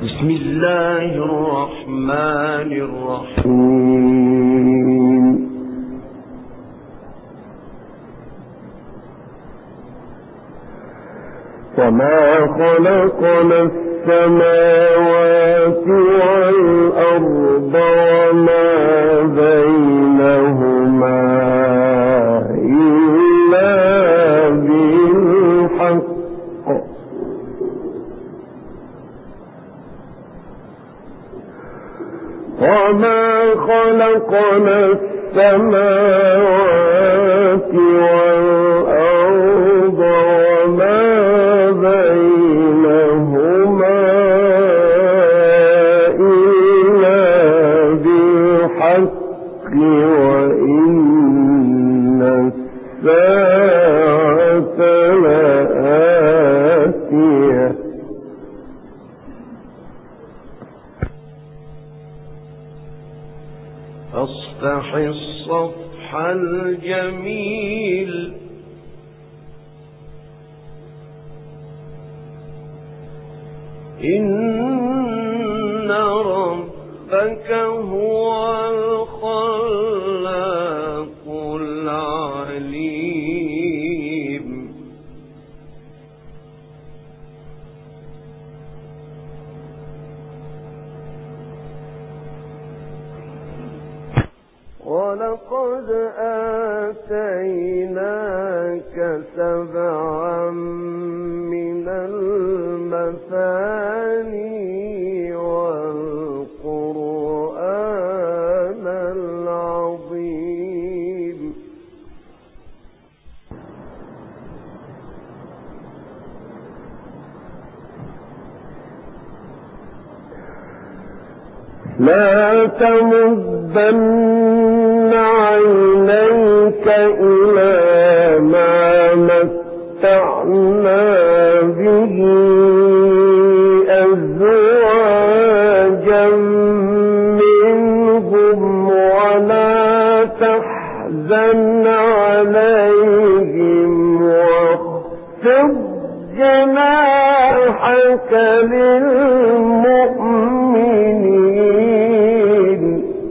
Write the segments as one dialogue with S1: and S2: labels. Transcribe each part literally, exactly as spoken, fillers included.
S1: بسم الله الرحمن الرحيم. وما خلقنا السماوات والأرض وما بينهما إلا بالحق وما خلقنا السماوات والأرض وما بينهما إلا بالحق وإن الساعة لآتية فاصفح الصفح الجميل إن ربك هو الخلاق العليم. ولقد آتيناك سبعا من المثاني والقرآن العظيم. لا تمدن عينيك إلى ما متعنا به أزواجا منهم ولا تحزن عليهم واخفض جناحك للمؤمنين.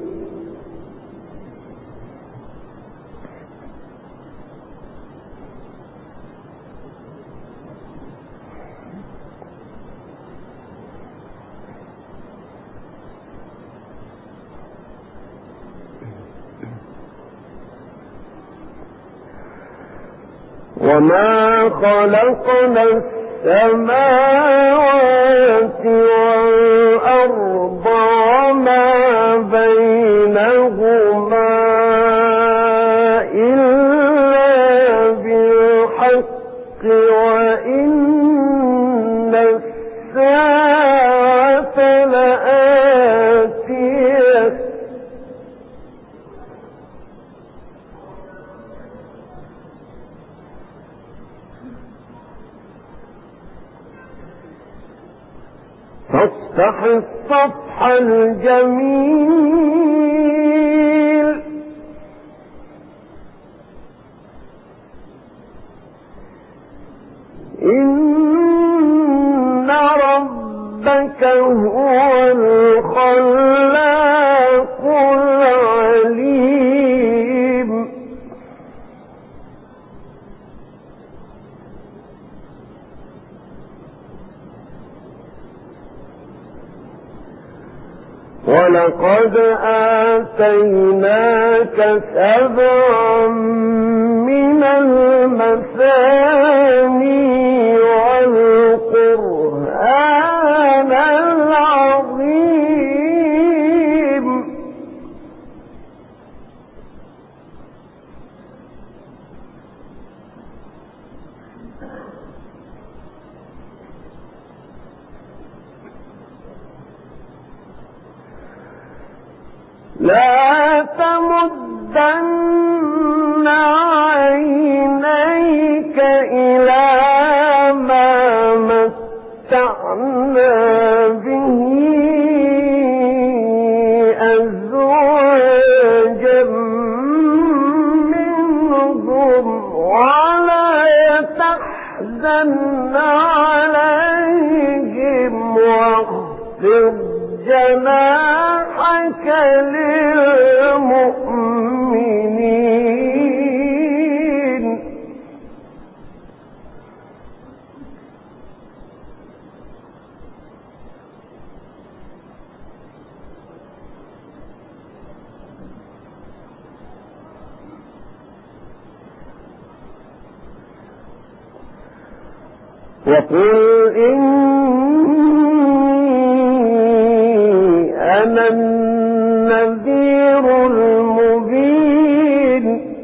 S1: وما خلقنا السماوات والأرض وما بينهما إلا بالحق وإن الساعة لآتية فاصفح الصفح الجميل إن ربك هو الخلاق العليم. ولقد آتيناك سبعا من المثاني والقرآن العظيم. لا تمدن عينيك إلى ما متعنا به أزواجا منهم ولا تحزن عليهم واخفض واخفض جناحك للمؤمنين وقل إني أنا النذير المبين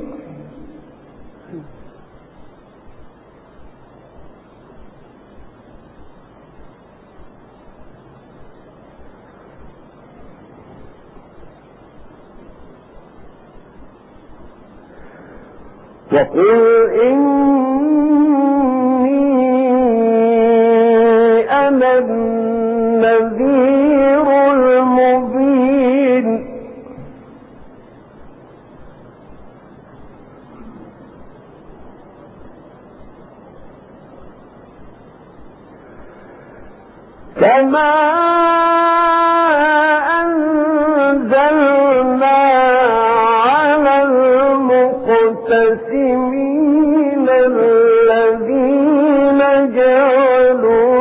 S1: وقل إني أنا النذير المبين كما أنزلنا على المقتسمين الذين جعلوا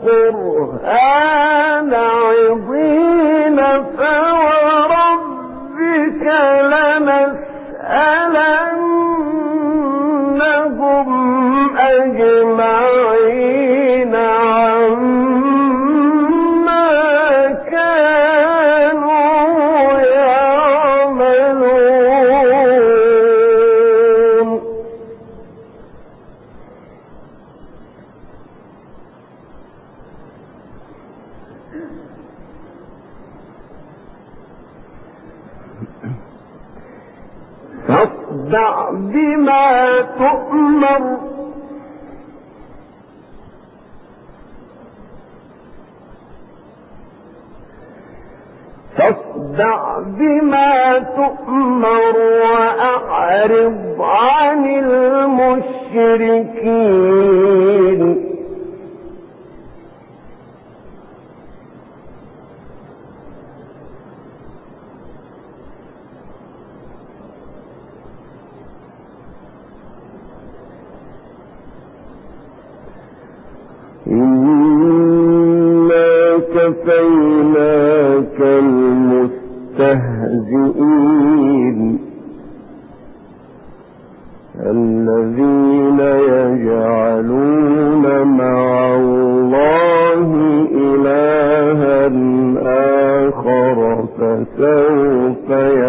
S1: القرآن عضين فوربك لنسألنهم أجمعين عما كانوا يعملون فاصدع بما تؤمر فاصدع بما تؤمر وأعرض عن المشركين إنا كفيناك المستهزئين الذين يجعلون مع الله إلها آخر فسوف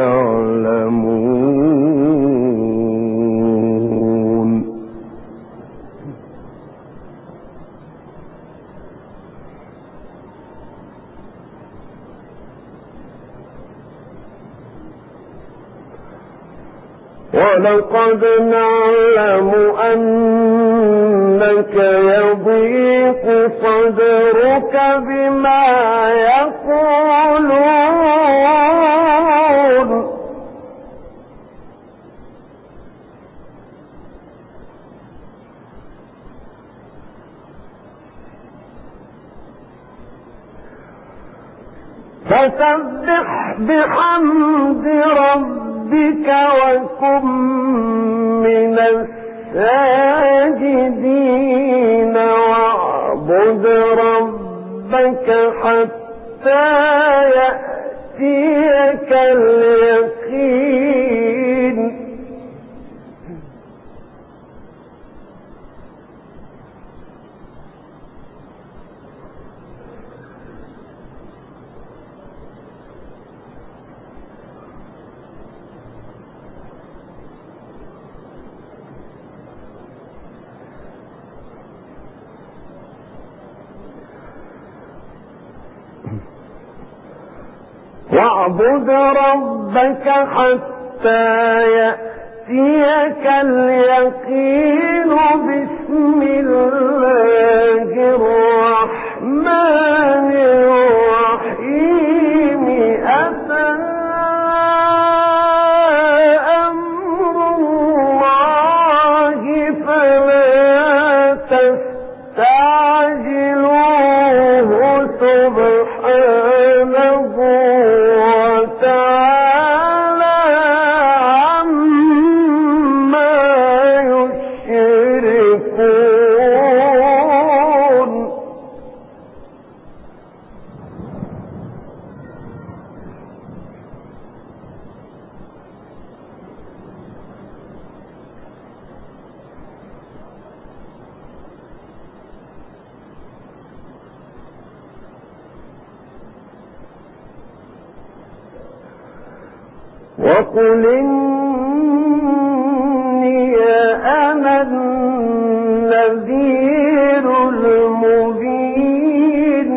S1: يعلمون ولقد نعلم أنك يضيق صدرك بما يقولون فسبح بحمد ربك وكن من الساجدين واعبد ربك حتى يأتيك اليقين واعبد ربك حتى يأتيك اليقين بسم الله الرحمن الرحيم أتى أمر الله فلا تستعجلوه سبحانه وقل إني أنا النذير المبين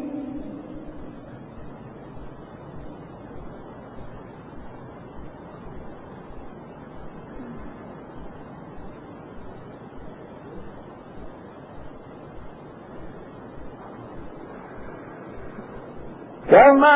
S1: كما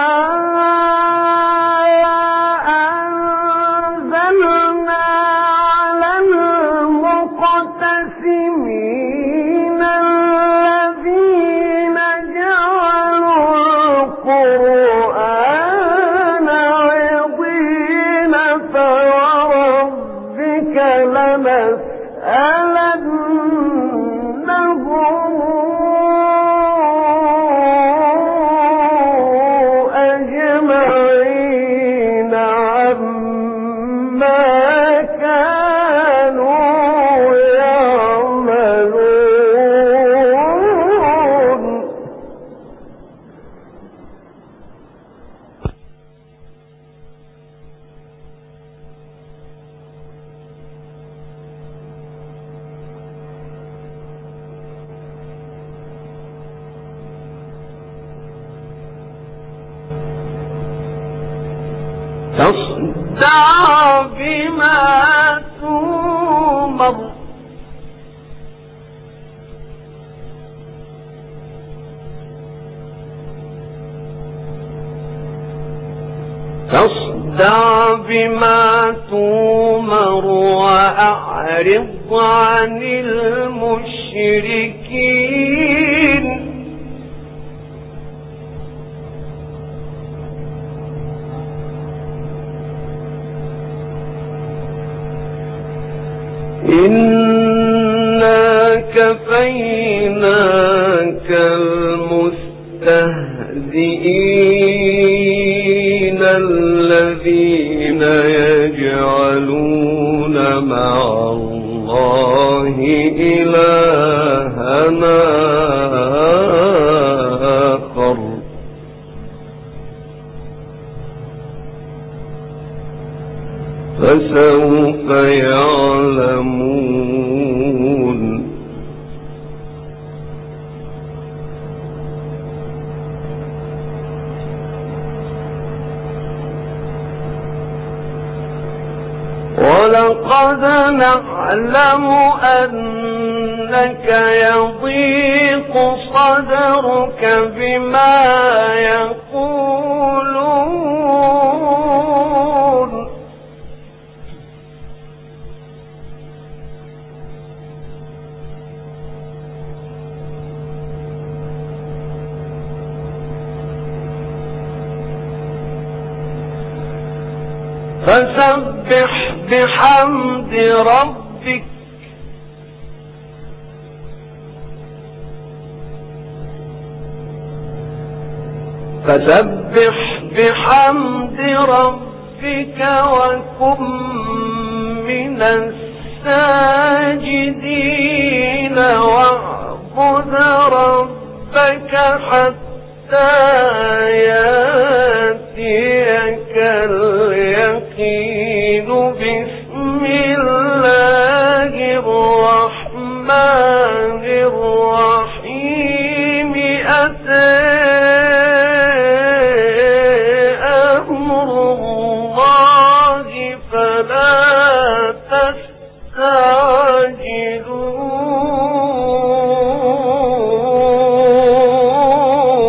S1: فاصدع بما تؤمر فاصدع بما تؤمر وأعرض عن المشركين إنا كفيناك المستهزئين الذين يجعلون مع الله إلهنا آخر فسوف يعلمون ولقد نعلم أنك يضيق صدرك بما يقولون فسبح بحمد ربك فسبح بحمد ربك وكن من الساجدين واعبد ربك حتى يأتيك اليقين بسم الله الرحمن الرحيم أتى أمر الله فلا تستعجلوه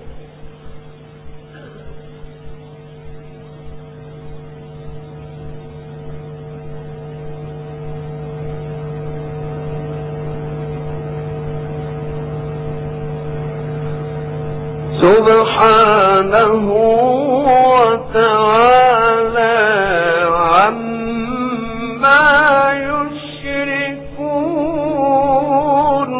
S1: سبحانه وتعالى عما يشركون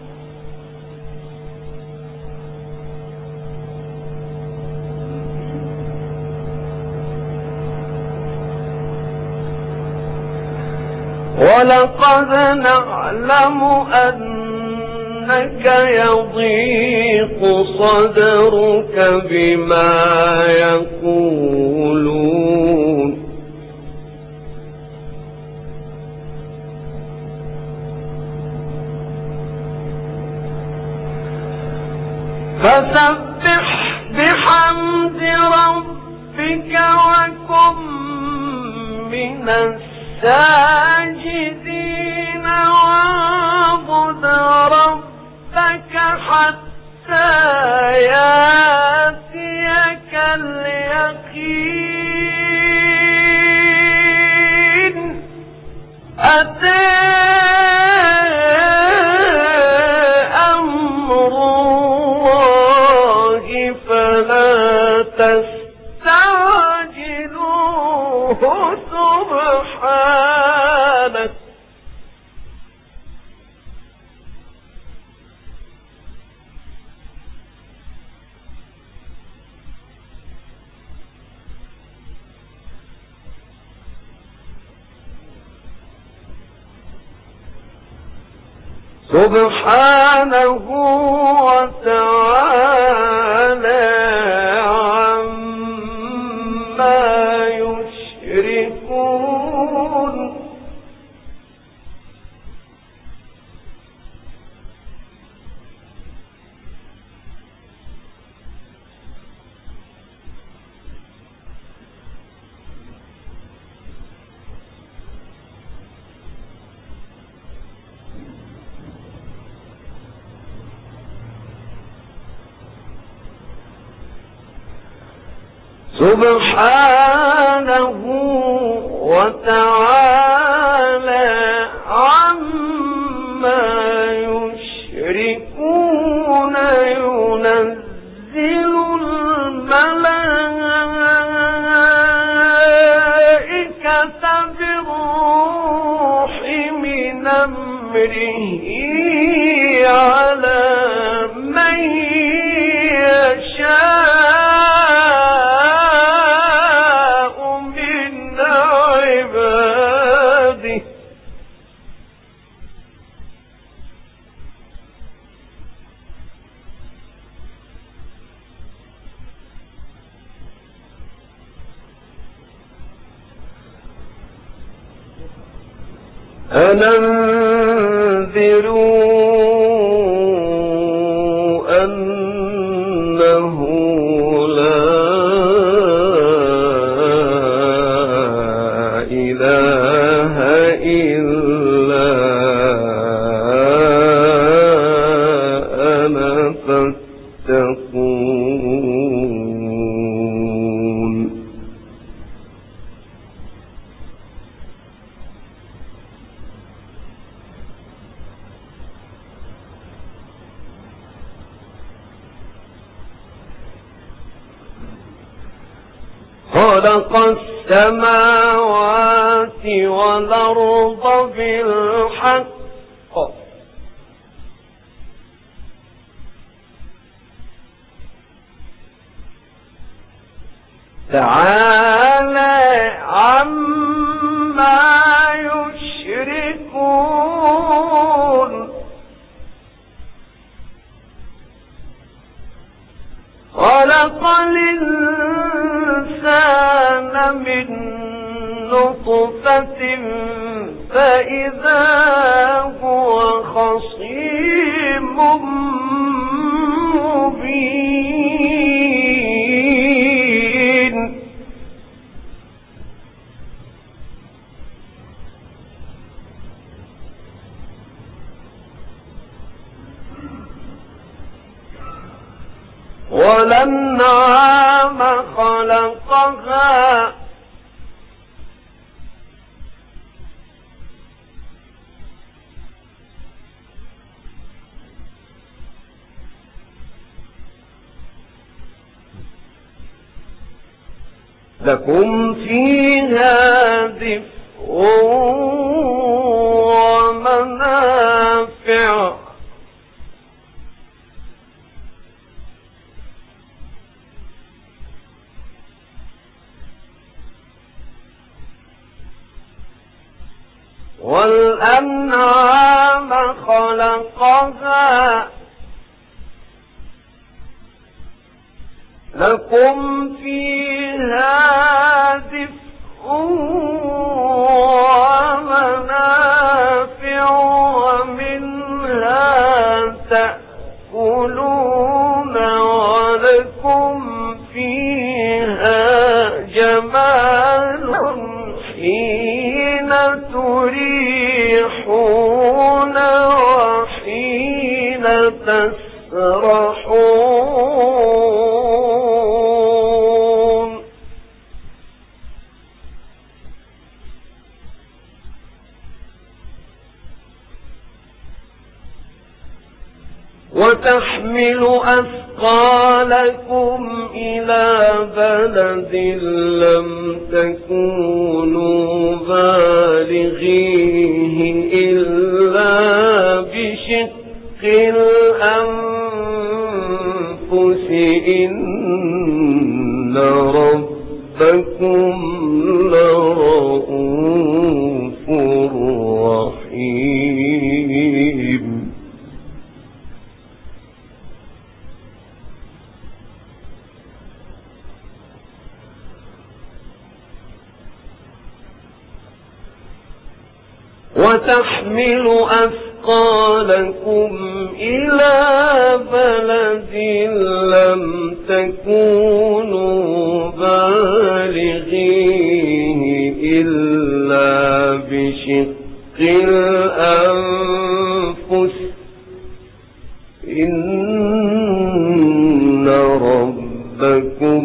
S1: ولقد نعلم أنك يضيق صدرك بما يقولون فسبح بحمد ربك وكن من الساجدين واعبد ربك حتى يأتيك اليقين أتى أمر الله فلا تستعجلوه سبحانه سبحانه وتعالى عما يشركون سبحانه وتعالى عما يشركون ينزل الملائكة بالروح من أمره على من يشاء أن أنذروا أنه لا إله إلا أنا فاتقون خلق السماوات والأرض بالحق تعالى عما يشركون خلق الإنسان من نطفة فإذا هو خصيم مبين والأنعام خلقها لكم فيها دفء ومنافع والأنعام خلقها لكم فيها دفء ومنافع ومنها تأكلون لكم فيها جمال حين تريحون وحين تسرحون وتحمل أثقالكم إلى بلد لم تكونوا بالغيه إلا بشق الأنفس إن ربكم لرؤوف رحيم وتحمل أثقالكم إلى بلد لم تكونوا بالغيه إلا بشق الأنفس إن ربكم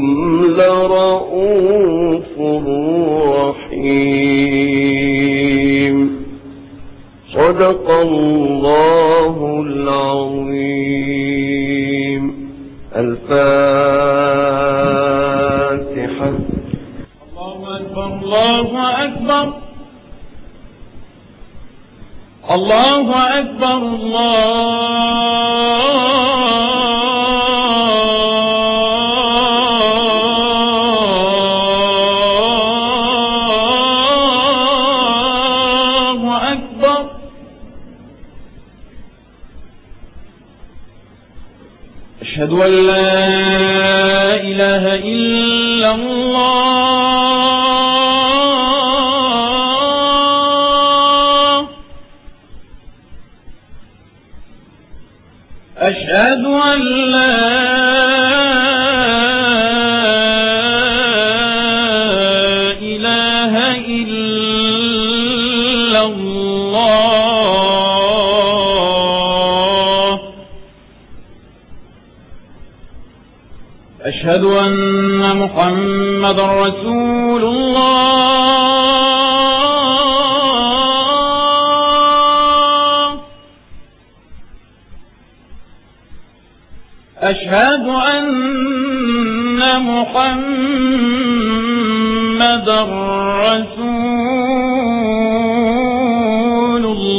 S1: لرؤوف رحيم. صدق الله العظيم. الفاتحة.
S2: الله أكبر الله أكبر الله أكبر الله أكبر. أشهد أن لا إله إلا الله. أشهد أن لا إله إلا الله. أشهد أن محمدا رسول الله. أشهد أن محمدا رسول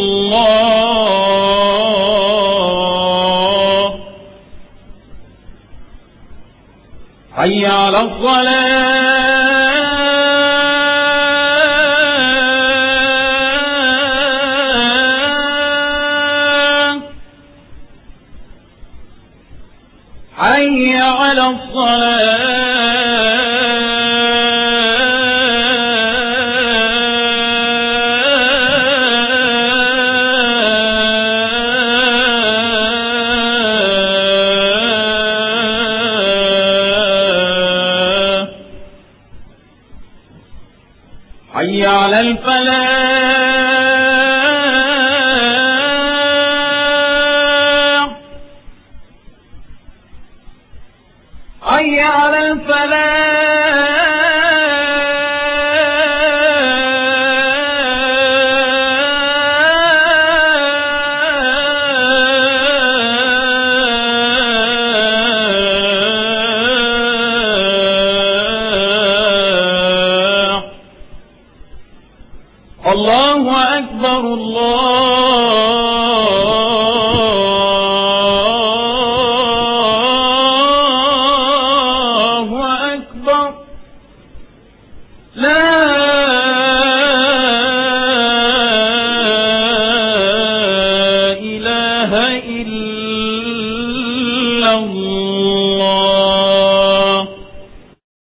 S2: الله. حي على الصلاة. حي على الصلاة. حي على الفلاح. حي على الفلاح. الله أكبر الله أكبر. لا